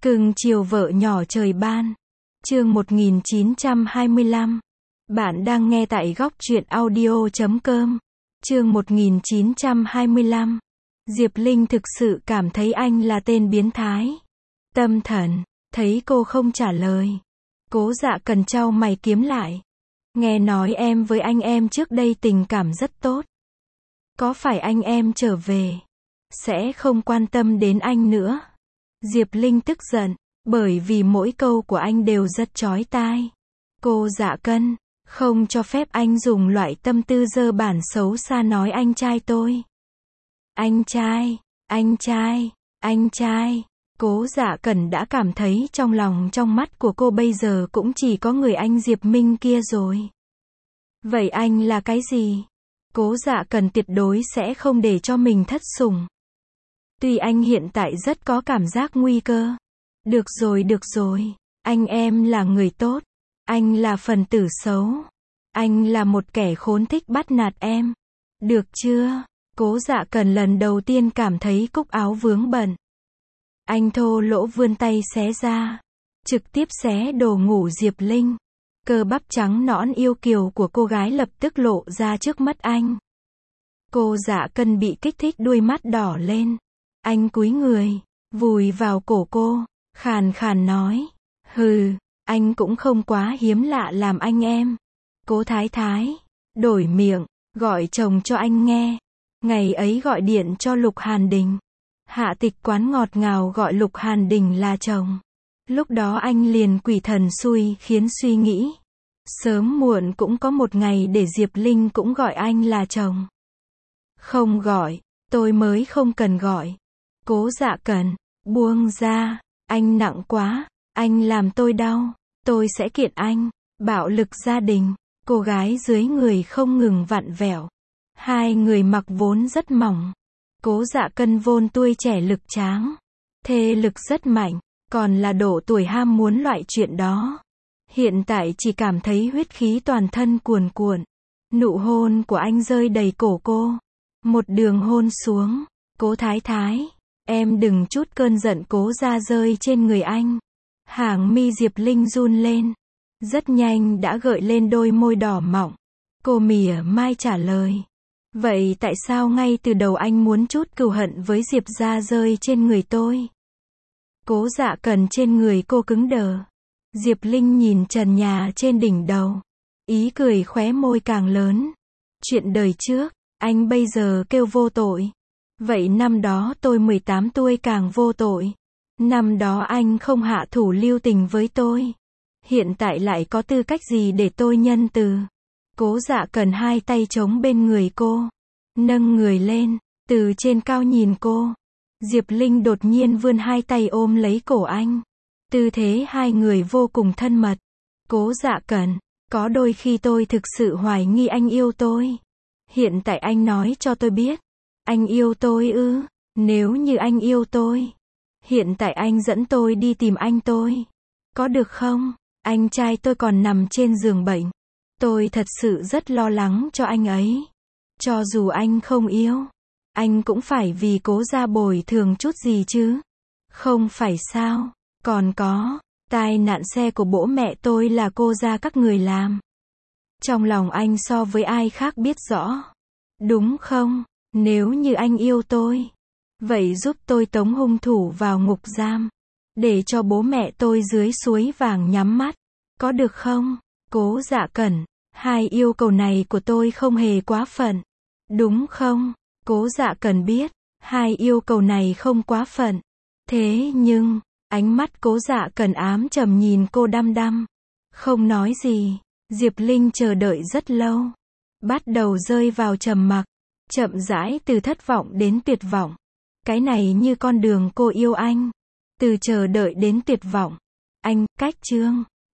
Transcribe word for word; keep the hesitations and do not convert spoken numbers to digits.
Cưng chiều vợ nhỏ trời ban. Chương một nghìn chín trăm hai mươi lăm. Bạn đang nghe tại góc truyện audio chấm com. Chương một nghìn chín trăm hai mươi lăm. Diệp Linh thực sự cảm thấy anh là tên biến thái. Tâm thần, thấy cô không trả lời. Cố Dạ Cần chau mày kiếm lại. Nghe nói em với anh em trước đây tình cảm rất tốt. Có phải anh em trở về sẽ không quan tâm đến anh nữa? Diệp Linh tức giận, bởi vì mỗi câu của anh đều rất chói tai. Cô Dạ Cần, không cho phép anh dùng loại tâm tư dơ bẩn xấu xa nói anh trai tôi. Anh trai, anh trai, anh trai. Cố Dạ Cần đã cảm thấy trong lòng trong mắt của cô bây giờ cũng chỉ có người anh Diệp Minh kia rồi. Vậy anh là cái gì? Cố Dạ Cần tuyệt đối sẽ không để cho mình thất sủng. Tuy anh hiện tại rất có cảm giác nguy cơ. Được rồi được rồi, anh em là người tốt. Anh là phần tử xấu. Anh là một kẻ khốn thích bắt nạt em. Được chưa? Cố Dạ Cần lần đầu tiên cảm thấy cúc áo vướng bận. Anh thô lỗ vươn tay xé ra. Trực tiếp xé đồ ngủ Diệp Linh. Cơ bắp trắng nõn yêu kiều của cô gái lập tức lộ ra trước mắt anh. Cô Dạ Cần bị kích thích đuôi mắt đỏ lên. Anh cúi người, vùi vào cổ cô, khàn khàn nói. Hừ, anh cũng không quá hiếm lạ làm anh em. Cố Thái Thái, đổi miệng, gọi chồng cho anh nghe. Ngày ấy gọi điện cho Lục Hàn Đình. Hạ Tịch Quán ngọt ngào gọi Lục Hàn Đình là chồng. Lúc đó anh liền quỷ thần xui khiến suy nghĩ. Sớm muộn cũng có một ngày để Diệp Linh cũng gọi anh là chồng. Không gọi, tôi mới không cần gọi. Cố Dạ Cần, buông ra, anh nặng quá, anh làm tôi đau, tôi sẽ kiện anh. Bạo lực gia đình, cô gái dưới người không ngừng vặn vẹo. Hai người mặc vốn rất mỏng. Cố Dạ Cần vốn tuổi trẻ lực tráng, thê lực rất mạnh, còn là độ tuổi ham muốn loại chuyện đó. Hiện tại chỉ cảm thấy huyết khí toàn thân cuồn cuộn. Nụ hôn của anh rơi đầy cổ cô. Một đường hôn xuống. Cố Thái Thái, em đừng chút cơn giận cố ra rơi trên người anh. Hàng mi Diệp Linh run lên. Rất nhanh đã gợi lên đôi môi đỏ mọng. Cô mỉa mai trả lời. Vậy tại sao ngay từ đầu anh muốn chút cừu hận với Diệp ra rơi trên người tôi? Cố Dạ Cần trên người cô cứng đờ. Diệp Linh nhìn trần nhà trên đỉnh đầu. Ý cười khóe môi càng lớn. Chuyện đời trước, anh bây giờ kêu vô tội. Vậy năm đó tôi mười tám tuổi càng vô tội. Năm đó anh không hạ thủ lưu tình với tôi. Hiện tại lại có tư cách gì để tôi nhân từ? Cố Dạ Cần hai tay chống bên người cô. Nâng người lên, từ trên cao nhìn cô. Diệp Linh đột nhiên vươn hai tay ôm lấy cổ anh. Tư thế hai người vô cùng thân mật. Cố Dạ Cần, có đôi khi tôi thực sự hoài nghi anh yêu tôi. Hiện tại anh nói cho tôi biết. Anh yêu tôi ư? Nếu như anh yêu tôi, hiện tại anh dẫn tôi đi tìm anh tôi. Có được không? Anh trai tôi còn nằm trên giường bệnh. Tôi thật sự rất lo lắng cho anh ấy. Cho dù anh không yêu, anh cũng phải vì cố gia bồi thường chút gì chứ. Không phải sao? Còn có, tai nạn xe của bố mẹ tôi là cô gia các người làm. Trong lòng anh so với ai khác biết rõ. Đúng không? Nếu như anh yêu tôi, vậy giúp tôi tống hung thủ vào ngục giam. Để cho bố mẹ tôi dưới suối vàng nhắm mắt. Có được không? Cố Dạ Cần, hai yêu cầu này của tôi không hề quá phận. Đúng không? Cố Dạ Cần biết, hai yêu cầu này không quá phận. Thế nhưng, ánh mắt Cố Dạ Cần ám trầm nhìn cô đăm đăm. Không nói gì. Diệp Linh chờ đợi rất lâu. Bắt đầu rơi vào trầm mặc. Chậm rãi từ thất vọng đến tuyệt vọng. Cái này như con đường cô yêu anh. Từ chờ đợi đến tuyệt vọng. Anh, cách chương.